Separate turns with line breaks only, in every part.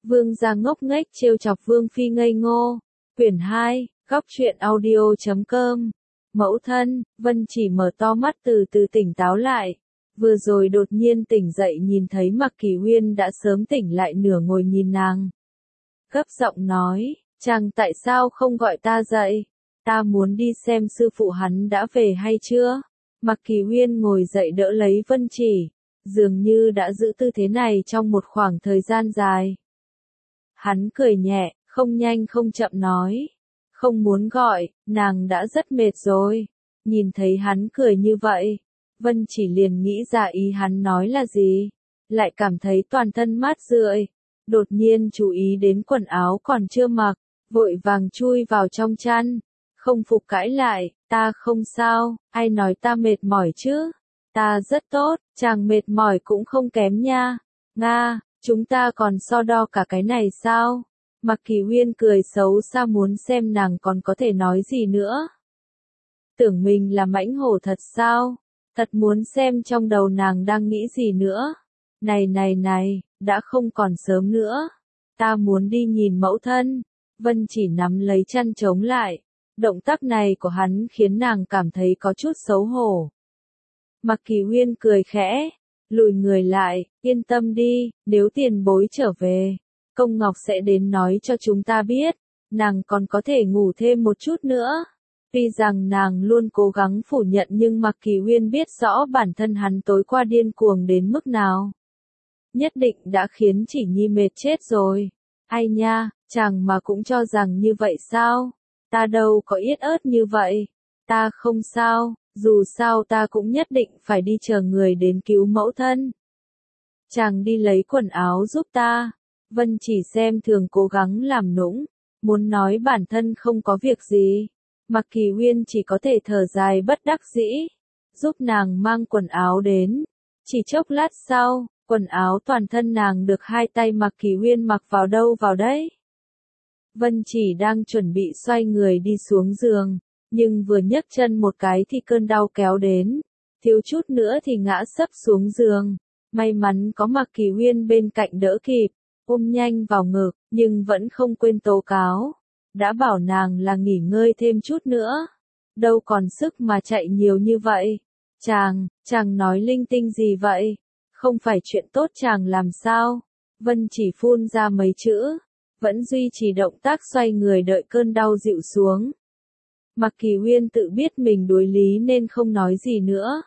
Vương gia ngốc nghếch trêu chọc Vương phi ngây ngô. Quyển 2, góc truyện audio.com. Mẫu thân, Vân Chỉ mở to mắt từ từ tỉnh táo lại. Vừa rồi đột nhiên tỉnh dậy nhìn thấy Mạc Kỳ Huyên đã sớm tỉnh lại nửa ngồi nhìn nàng. Gấp giọng nói, chàng tại sao không gọi ta dậy? Ta muốn đi xem sư phụ hắn đã về hay chưa? Mạc Kỳ Huyên ngồi dậy đỡ lấy Vân Chỉ, dường như đã giữ tư thế này trong một khoảng thời gian dài. Hắn cười nhẹ, không nhanh không chậm nói. Không muốn gọi, nàng đã rất mệt rồi. Nhìn thấy hắn cười như vậy, Vân Chỉ liền nghĩ ra ý hắn nói là gì. Lại cảm thấy toàn thân mát rượi. Đột nhiên chú ý đến quần áo còn chưa mặc, vội vàng chui vào trong chăn. Không phục cãi lại, ta không sao, ai nói ta mệt mỏi chứ? Ta rất tốt, chàng mệt mỏi cũng không kém nha. Nga, chúng ta còn so đo cả cái này sao? Mạc Kỳ Huyên cười xấu xa muốn xem nàng còn có thể nói gì nữa. Tưởng mình là mãnh hổ thật sao? Thật muốn xem trong đầu nàng đang nghĩ gì nữa. Này, đã không còn sớm nữa. Ta muốn đi nhìn mẫu thân. Vân Chỉ nắm lấy chăn chống lại. Động tác này của hắn khiến nàng cảm thấy có chút xấu hổ. Mạc Kỳ Huyên cười khẽ, lùi người lại, yên tâm đi, nếu tiền bối trở về, Công Ngọc sẽ đến nói cho chúng ta biết, nàng còn có thể ngủ thêm một chút nữa. Tuy rằng nàng luôn cố gắng phủ nhận nhưng Mạc Kỳ Huyên biết rõ bản thân hắn tối qua điên cuồng đến mức nào. Nhất định đã khiến Chỉ Nhi mệt chết rồi. Ai nha, chàng mà cũng cho rằng như vậy sao? Ta đâu có yết ớt như vậy. Ta không sao, dù sao ta cũng nhất định phải đi chờ người đến cứu mẫu thân. Chàng đi lấy quần áo giúp ta. Vân Chỉ xem thường cố gắng làm nũng, muốn nói bản thân không có việc gì. Mạc Kỳ Huyên chỉ có thể thở dài bất đắc dĩ, giúp nàng mang quần áo đến. Chỉ chốc lát sau, quần áo toàn thân nàng được hai tay Mạc Kỳ Huyên mặc vào đâu vào đấy. Vân Chỉ đang chuẩn bị xoay người đi xuống giường, nhưng vừa nhấc chân một cái thì cơn đau kéo đến, thiếu chút nữa thì ngã sấp xuống giường. May mắn có Mạc Kỳ Huyên bên cạnh đỡ kịp, ôm nhanh vào ngực, nhưng vẫn không quên tố cáo. Đã bảo nàng là nghỉ ngơi thêm chút nữa. Đâu còn sức mà chạy nhiều như vậy. Chàng nói linh tinh gì vậy? Không phải chuyện tốt chàng làm sao? Vân Chỉ phun ra mấy chữ, vẫn duy trì động tác xoay người đợi cơn đau dịu xuống. Mạc Kỳ Huyên tự biết mình đối lý nên không nói gì nữa.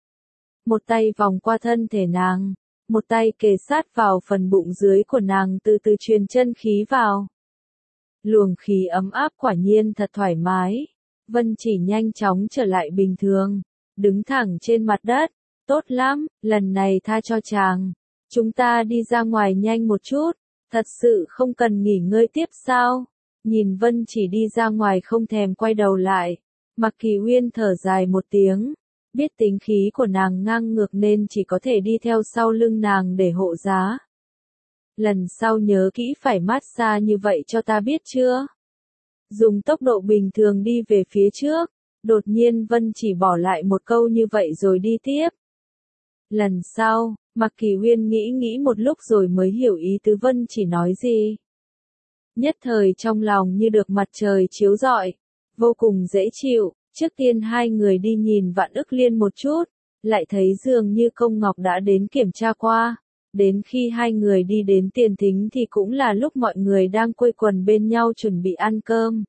Một tay vòng qua thân thể nàng, một tay kề sát vào phần bụng dưới của nàng từ từ truyền chân khí vào. Luồng khí ấm áp quả nhiên thật thoải mái. Vân Chỉ nhanh chóng trở lại bình thường, đứng thẳng trên mặt đất. Tốt lắm, lần này tha cho chàng. Chúng ta đi ra ngoài nhanh một chút. Thật sự không cần nghỉ ngơi tiếp sao? Nhìn Vân Chỉ đi ra ngoài không thèm quay đầu lại. Mạc Kỳ Huyên thở dài một tiếng. Biết tính khí của nàng ngang ngược nên chỉ có thể đi theo sau lưng nàng để hộ giá. Lần sau nhớ kỹ phải massage như vậy cho ta biết chưa? Dùng tốc độ bình thường đi về phía trước. Đột nhiên Vân Chỉ bỏ lại một câu như vậy rồi đi tiếp. Lần sau, Mạc Kỳ Huyên nghĩ một lúc rồi mới hiểu ý tứ Vân Chỉ nói gì. Nhất thời trong lòng như được mặt trời chiếu rọi, vô cùng dễ chịu. Trước tiên hai người đi nhìn Vạn Ức Liên một chút, lại thấy dường như Công Ngọc đã đến kiểm tra qua. Đến khi hai người đi đến tiền thính thì cũng là lúc mọi người đang quây quần bên nhau chuẩn bị ăn cơm.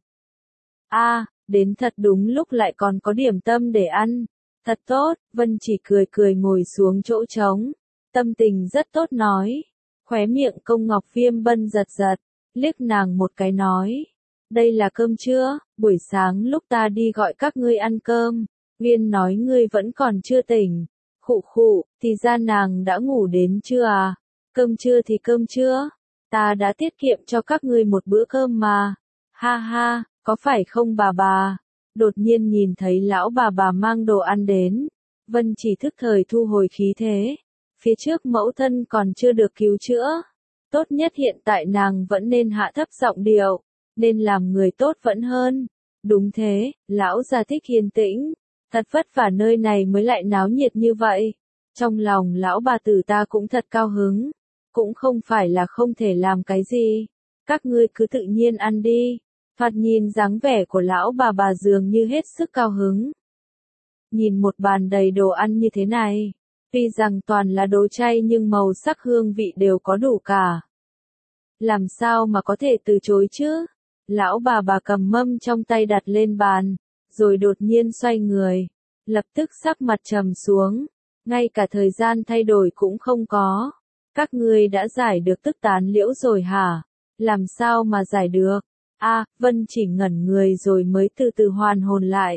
Đến thật đúng lúc lại còn có điểm tâm để ăn. Thật tốt, Vân Chỉ cười ngồi xuống chỗ trống. Tâm tình rất tốt nói. Khóe miệng Công Ngọc Viêm Bân giật, liếc nàng một cái nói. Đây là cơm trưa, buổi sáng lúc ta đi gọi các ngươi ăn cơm. Viên nói ngươi vẫn còn chưa tỉnh. Khụ, thì ra nàng đã ngủ đến chưa à? Cơm trưa thì cơm trưa. Ta đã tiết kiệm cho các ngươi một bữa cơm mà. Ha, có phải không bà? Đột nhiên nhìn thấy lão bà mang đồ ăn đến. Vân Chỉ thức thời thu hồi khí thế. Phía trước mẫu thân còn chưa được cứu chữa. Tốt nhất hiện tại nàng vẫn nên hạ thấp giọng điệu. Nên làm người tốt vẫn hơn. Đúng thế, lão già thích yên tĩnh. Thật vất vả nơi này mới lại náo nhiệt như vậy. Trong lòng lão bà tử ta cũng thật cao hứng. cũng không phải là không thể làm cái gì. Các ngươi cứ tự nhiên ăn đi. Thoạt nhìn dáng vẻ của lão bà dường như hết sức cao hứng. Nhìn một bàn đầy đồ ăn như thế này, tuy rằng toàn là đồ chay nhưng màu sắc hương vị đều có đủ cả. Làm sao mà có thể từ chối chứ? Lão bà cầm mâm trong tay đặt lên bàn, rồi đột nhiên xoay người, lập tức sắc mặt trầm xuống, ngay cả thời gian thay đổi cũng không có. Các ngươi đã giải được tức tán liễu rồi hả? Làm sao mà giải được? Vân chỉ ngẩn người rồi mới từ từ hoàn hồn lại.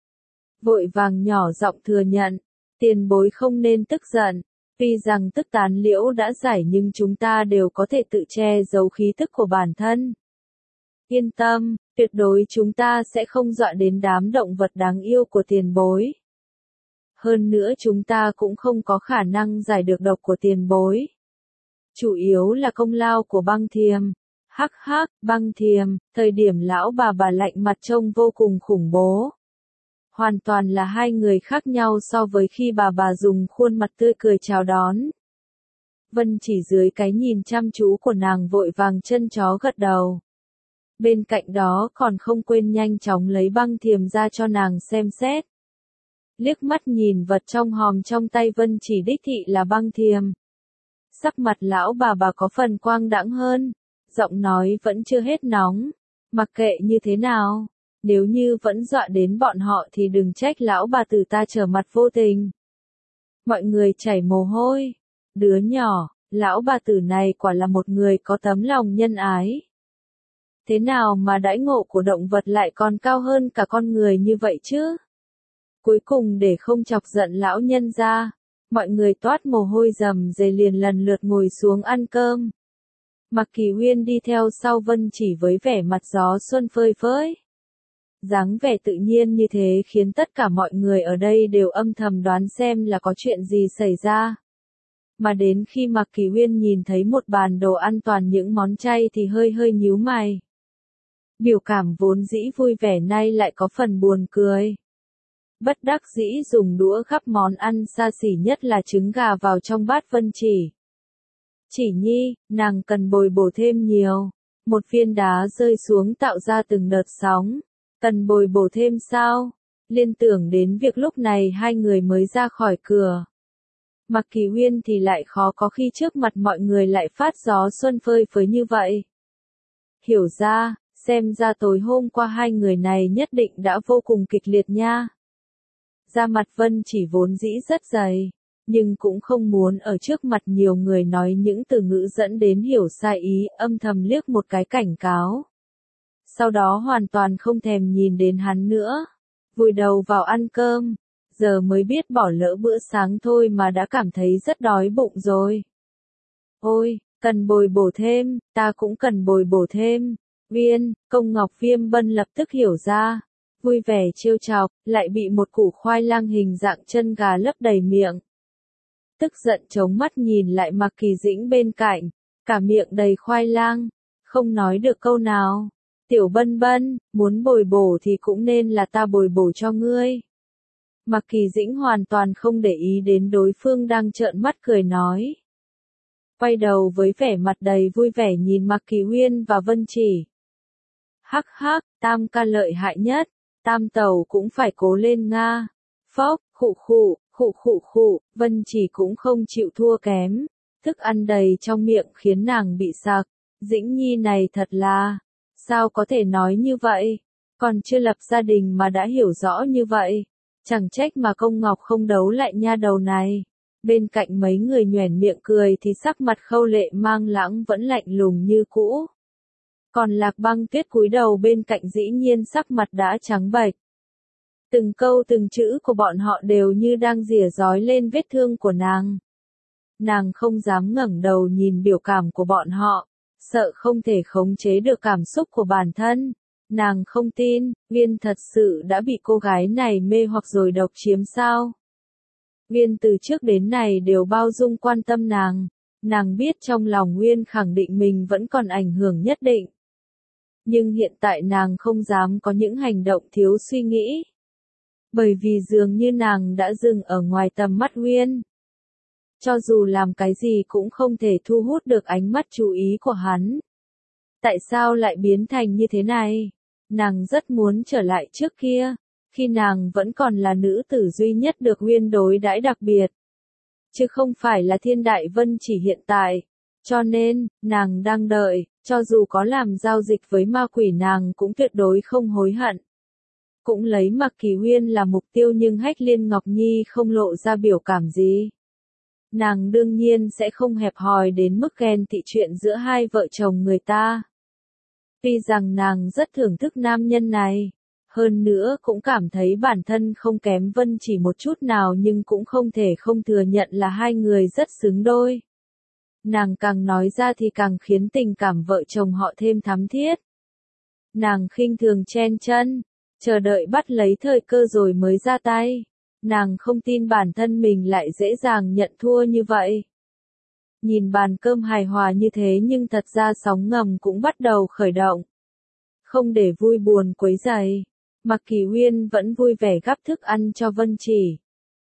Vội vàng nhỏ giọng thừa nhận, tiền bối không nên tức giận, tuy rằng tức tán liễu đã giải nhưng chúng ta đều có thể tự che giấu khí tức của bản thân. Yên tâm, tuyệt đối chúng ta sẽ không dọa đến đám động vật đáng yêu của tiền bối. Hơn nữa chúng ta cũng không có khả năng giải được độc của tiền bối. Chủ yếu là công lao của băng thiềm. Hắc hắc, băng thiềm, thời điểm lão bà lạnh mặt trông vô cùng khủng bố. Hoàn toàn là hai người khác nhau so với khi bà dùng khuôn mặt tươi cười chào đón. Vân chỉ dưới cái nhìn chăm chú của nàng vội vàng chân chó gật đầu. Bên cạnh đó còn không quên nhanh chóng lấy băng thiềm ra cho nàng xem xét. Liếc mắt nhìn vật trong hòm trong tay Vân chỉ đích thị là băng thiềm. Sắc mặt lão bà có phần quang đãng hơn, giọng nói vẫn chưa hết nóng. Mặc kệ như thế nào, nếu như vẫn dọa đến bọn họ thì đừng trách lão bà tử ta trở mặt vô tình. Mọi người chảy mồ hôi. Đứa nhỏ, lão bà tử này quả là một người có tấm lòng nhân ái. Thế nào mà đãi ngộ của động vật lại còn cao hơn cả con người như vậy chứ? Cuối cùng để không chọc giận lão nhân ra, mọi người toát mồ hôi rầm rề liền lần lượt ngồi xuống ăn cơm. Mạc Kỳ Huyên đi theo sau Vân chỉ với vẻ mặt gió xuân phơi phới. Dáng vẻ tự nhiên như thế khiến tất cả mọi người ở đây đều âm thầm đoán xem là có chuyện gì xảy ra. Mà đến khi Mạc Kỳ Huyên nhìn thấy một bàn đồ ăn toàn những món chay thì hơi nhíu mày. Biểu cảm vốn dĩ vui vẻ nay lại có phần buồn cười. Bất đắc dĩ dùng đũa gắp món ăn xa xỉ nhất là trứng gà vào trong bát Vân chỉ. Chỉ nhi, nàng cần bồi bổ thêm nhiều. Một viên đá rơi xuống tạo ra từng đợt sóng. Cần bồi bổ thêm sao? Liên tưởng đến việc lúc này hai người mới ra khỏi cửa. Mạc Kỳ Huyên thì lại khó có khi trước mặt mọi người lại phát gió xuân phơi phới như vậy. Hiểu ra, xem ra tối hôm qua hai người này nhất định đã vô cùng kịch liệt nha. Da mặt Vân chỉ vốn dĩ rất dày, nhưng cũng không muốn ở trước mặt nhiều người nói những từ ngữ dẫn đến hiểu sai ý, âm thầm liếc một cái cảnh cáo. Sau đó hoàn toàn không thèm nhìn đến hắn nữa, vùi đầu vào ăn cơm, giờ mới biết bỏ lỡ bữa sáng thôi mà đã cảm thấy rất đói bụng rồi. Ôi, cần bồi bổ thêm, ta cũng cần bồi bổ thêm. Viên, Công Ngọc Viêm Bân lập tức hiểu ra, vui vẻ trêu chọc, lại bị một củ khoai lang hình dạng chân gà lấp đầy miệng. Tức giận chống mắt nhìn lại Mạc Kỳ Dĩnh bên cạnh, cả miệng đầy khoai lang, không nói được câu nào. Tiểu Bân Bân, muốn bồi bổ thì cũng nên là ta bồi bổ cho ngươi. Mạc Kỳ Dĩnh hoàn toàn không để ý đến đối phương đang trợn mắt cười nói. Quay đầu với vẻ mặt đầy vui vẻ nhìn Mạc Kỳ Huyên và Vân chỉ. Hắc hắc, Tam ca lợi hại nhất, Tam tẩu cũng phải cố lên nga. Phốc, khụ, Vân chỉ cũng không chịu thua kém. Thức ăn đầy trong miệng khiến nàng bị sặc. Dĩnh Nhi này thật là, sao có thể nói như vậy? Còn chưa lập gia đình mà đã hiểu rõ như vậy. Chẳng trách mà Công Ngọc không đấu lại nha đầu này. Bên cạnh mấy người nhoẻn miệng cười thì sắc mặt Khâu Lệ Mang Lãng vẫn lạnh lùng như cũ. Còn Lạc Băng Tuyết cúi đầu bên cạnh dĩ nhiên sắc mặt đã trắng bệch. Từng câu từng chữ của bọn họ đều như đang rỉa rói lên vết thương của nàng. Nàng không dám ngẩng đầu nhìn biểu cảm của bọn họ, sợ không thể khống chế được cảm xúc của bản thân. Nàng không tin, Viên thật sự đã bị cô gái này mê hoặc rồi độc chiếm sao? Viên từ trước đến nay đều bao dung quan tâm nàng. Nàng biết trong lòng Nguyên khẳng định mình vẫn còn ảnh hưởng nhất định. Nhưng hiện tại nàng không dám có những hành động thiếu suy nghĩ. Bởi vì dường như nàng đã dừng ở ngoài tầm mắt Nguyên. cho dù làm cái gì cũng không thể thu hút được ánh mắt chú ý của hắn. Tại sao lại biến thành như thế này? Nàng rất muốn trở lại trước kia, khi nàng vẫn còn là nữ tử duy nhất được Huyên đối đãi đặc biệt, chứ không phải là Thiên Đại Vân Chỉ hiện tại. Cho nên, nàng đang đợi, cho dù có làm giao dịch với ma quỷ nàng cũng tuyệt đối không hối hận. Cũng lấy Mạc Kỳ Huyên là mục tiêu nhưng Hách Liên Ngọc Nhi không lộ ra biểu cảm gì. Nàng đương nhiên sẽ không hẹp hòi đến mức ghen tị chuyện giữa hai vợ chồng người ta. Tuy rằng nàng rất thưởng thức nam nhân này, hơn nữa cũng cảm thấy bản thân không kém Vân Chỉ một chút nào nhưng cũng không thể không thừa nhận là hai người rất xứng đôi. Nàng càng nói ra thì càng khiến tình cảm vợ chồng họ thêm thắm thiết. Nàng khinh thường chen chân, chờ đợi bắt lấy thời cơ rồi mới ra tay. Nàng không tin bản thân mình lại dễ dàng nhận thua như vậy. Nhìn bàn cơm hài hòa như thế nhưng thật ra sóng ngầm cũng bắt đầu khởi động. Không để vui buồn quấy rầy, Mạc Kỳ Huyên vẫn vui vẻ gắp thức ăn cho Vân Chỉ.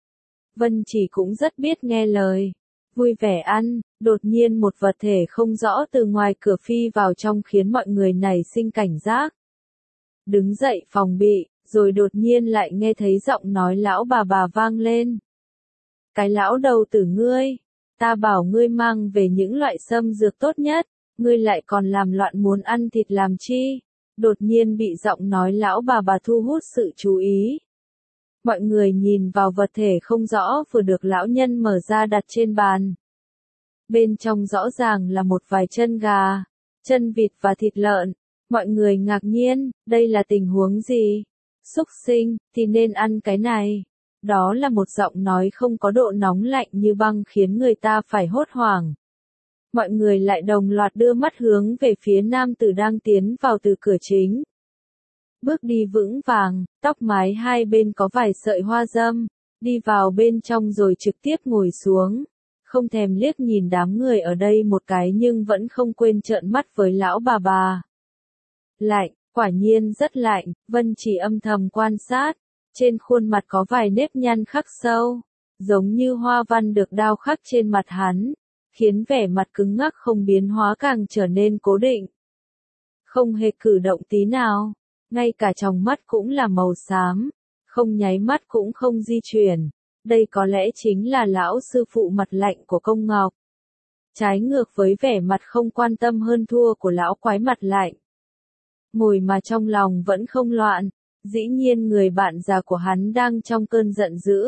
Vân Chỉ cũng rất biết nghe lời, vui vẻ ăn. Đột nhiên một vật thể không rõ từ ngoài cửa phi vào trong khiến mọi người nảy sinh cảnh giác. Đứng dậy phòng bị, rồi đột nhiên lại nghe thấy giọng nói lão bà vang lên. Cái lão đầu tử ngươi, ta bảo ngươi mang về những loại sâm dược tốt nhất, ngươi lại còn làm loạn muốn ăn thịt làm chi? Đột nhiên bị giọng nói lão bà thu hút sự chú ý. Mọi người nhìn vào vật thể không rõ vừa được lão nhân mở ra đặt trên bàn. Bên trong rõ ràng là một vài chân gà, chân vịt và thịt lợn. Mọi người ngạc nhiên, đây là tình huống gì? Súc sinh, thì nên ăn cái này. Đó là một giọng nói không có độ nóng lạnh như băng khiến người ta phải hốt hoảng. Mọi người lại đồng loạt đưa mắt hướng về phía nam tử đang tiến vào từ cửa chính. Bước đi vững vàng, tóc mái hai bên có vài sợi hoa dâm, đi vào bên trong rồi trực tiếp ngồi xuống. Không thèm liếc nhìn đám người ở đây một cái nhưng vẫn không quên trợn mắt với lão bà. Lạnh, quả nhiên rất lạnh, Vân Chỉ âm thầm quan sát. Trên khuôn mặt có vài nếp nhăn khắc sâu, giống như hoa văn được đao khắc trên mặt hắn, khiến vẻ mặt cứng ngắc không biến hóa càng trở nên cố định. Không hề cử động tí nào, ngay cả tròng mắt cũng là màu xám, không nháy mắt cũng không di chuyển. Đây có lẽ chính là lão sư phụ mặt lạnh của Công Ngọc. Trái ngược với vẻ mặt không quan tâm hơn thua của lão quái mặt lạnh. Ngồi mà trong lòng vẫn không loạn, dĩ nhiên người bạn già của hắn đang trong cơn giận dữ.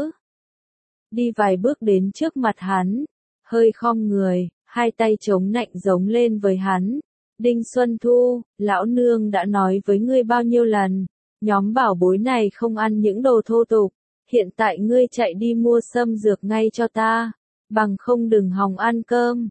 Đi vài bước đến trước mặt hắn, hơi khom người, hai tay chống nạnh giống lên với hắn. Đinh Xuân Thu, lão nương đã nói với ngươi bao nhiêu lần, nhóm bảo bối này không ăn những đồ thô tục. Hiện tại ngươi chạy đi mua sâm dược ngay cho ta, bằng không đừng hòng ăn cơm.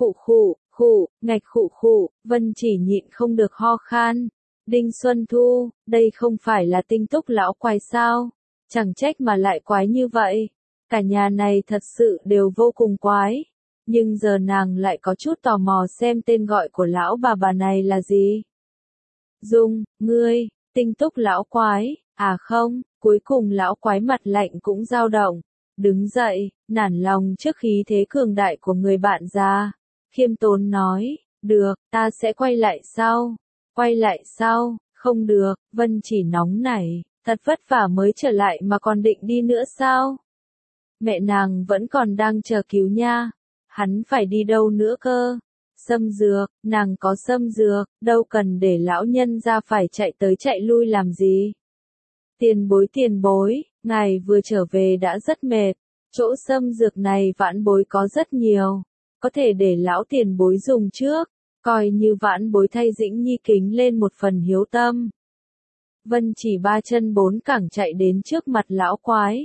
Khụ, ngạch khụ, Vân Chỉ nhịn không được ho khan. Đinh Xuân Thu, đây không phải là Tinh Túc lão quái sao? Chẳng trách mà lại quái như vậy. Cả nhà này thật sự đều vô cùng quái. Nhưng giờ nàng lại có chút tò mò xem tên gọi của lão bà này là gì. Dung, ngươi, Tinh Túc lão quái, à không, cuối cùng lão quái mặt lạnh cũng dao động. Đứng dậy, nản lòng trước khí thế cường đại của người bạn già. Khiêm tốn nói, được, ta sẽ quay lại sau. Quay lại sau, không được, Vân Chỉ nóng nảy, thật vất vả mới trở lại mà còn định đi nữa sao? Mẹ nàng vẫn còn đang chờ cứu nha, hắn phải đi đâu nữa cơ? Sâm dược, nàng có sâm dược, đâu cần để lão nhân ra phải chạy tới chạy lui làm gì? Tiền bối, ngài vừa trở về đã rất mệt, chỗ sâm dược này vãn bối có rất nhiều, có thể để lão tiền bối dùng trước. Coi như vãn bối thay Dĩnh Nhi kính lên một phần hiếu tâm. Vân Chỉ ba chân bốn cẳng chạy đến trước mặt lão quái.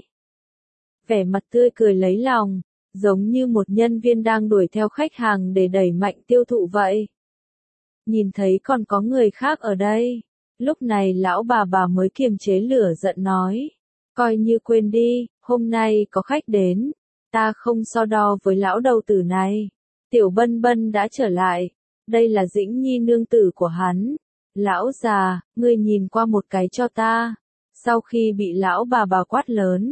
Vẻ mặt tươi cười lấy lòng, giống như một nhân viên đang đuổi theo khách hàng để đẩy mạnh tiêu thụ vậy. Nhìn thấy còn có người khác ở đây, lúc này lão bà mới kiềm chế lửa giận nói. Coi như quên đi, hôm nay có khách đến, ta không so đo với lão đầu tử này. Tiểu Bân Bân đã trở lại. Đây là Dĩnh Nhi nương tử của hắn. Lão già, ngươi nhìn qua một cái cho ta. Sau khi bị lão bà quát lớn,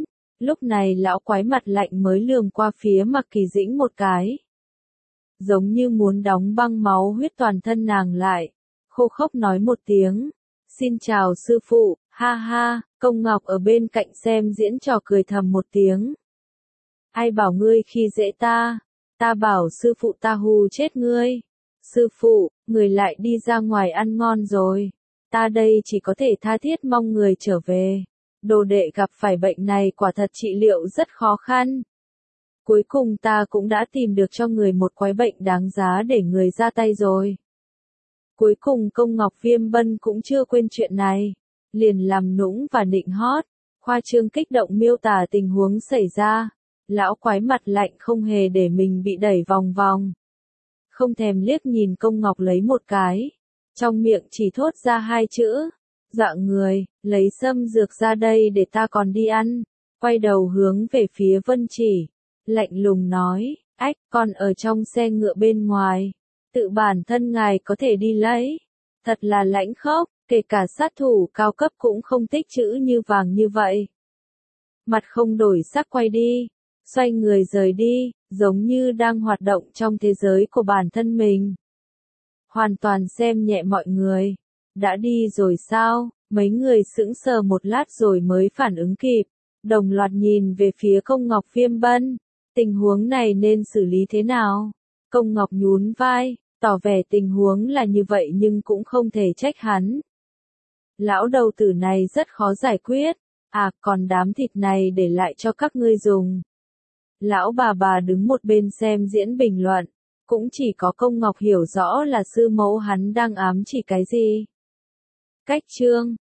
Lúc này lão quái mặt lạnh mới lườm qua phía Mạc Kỳ Dĩnh một cái. Giống như muốn đóng băng máu huyết toàn thân nàng lại. Khô khốc nói một tiếng. Xin chào sư phụ, ha ha, Công Ngọc ở bên cạnh xem diễn trò cười thầm một tiếng. Ai bảo ngươi khi dễ ta? Ta bảo sư phụ ta hù chết ngươi. Sư phụ, người lại đi ra ngoài ăn ngon rồi. Ta đây chỉ có thể tha thiết mong người trở về. Đồ đệ gặp phải bệnh này quả thật trị liệu rất khó khăn. Cuối cùng ta cũng đã tìm được cho người một quái bệnh đáng giá để người ra tay rồi. Cuối cùng Công Ngọc Viêm Bân cũng chưa quên chuyện này. Liền làm nũng và nịnh hót. Khoa trương kích động miêu tả tình huống xảy ra. Lão quái mặt lạnh không hề để mình bị đẩy vòng vòng. Không thèm liếc nhìn Công Ngọc lấy một cái. Trong miệng chỉ thốt ra hai chữ. Dạ người, lấy sâm dược ra đây để ta còn đi ăn. Quay đầu hướng về phía Vân Chỉ. Lạnh lùng nói, ách, con ở trong xe ngựa bên ngoài. Tự bản thân ngài có thể đi lấy. Thật là lãnh khốc, kể cả sát thủ cao cấp cũng không tích chữ như vàng như vậy. Mặt không đổi sắc quay đi. Xoay người rời đi, giống như đang hoạt động trong thế giới của bản thân mình. Hoàn toàn xem nhẹ mọi người. Đã đi rồi sao? Mấy người sững sờ một lát rồi mới phản ứng kịp. Đồng loạt nhìn về phía Công Ngọc Viêm Bân. Tình huống này nên xử lý thế nào? Công Ngọc nhún vai, tỏ vẻ tình huống là như vậy nhưng cũng không thể trách hắn. Lão đầu tử này rất khó giải quyết. À, còn đám thịt này để lại cho các ngươi dùng. Lão bà đứng một bên xem diễn bình luận. Cũng chỉ có Công Ngọc hiểu rõ là sư mẫu hắn đang ám chỉ cái gì. Cách chương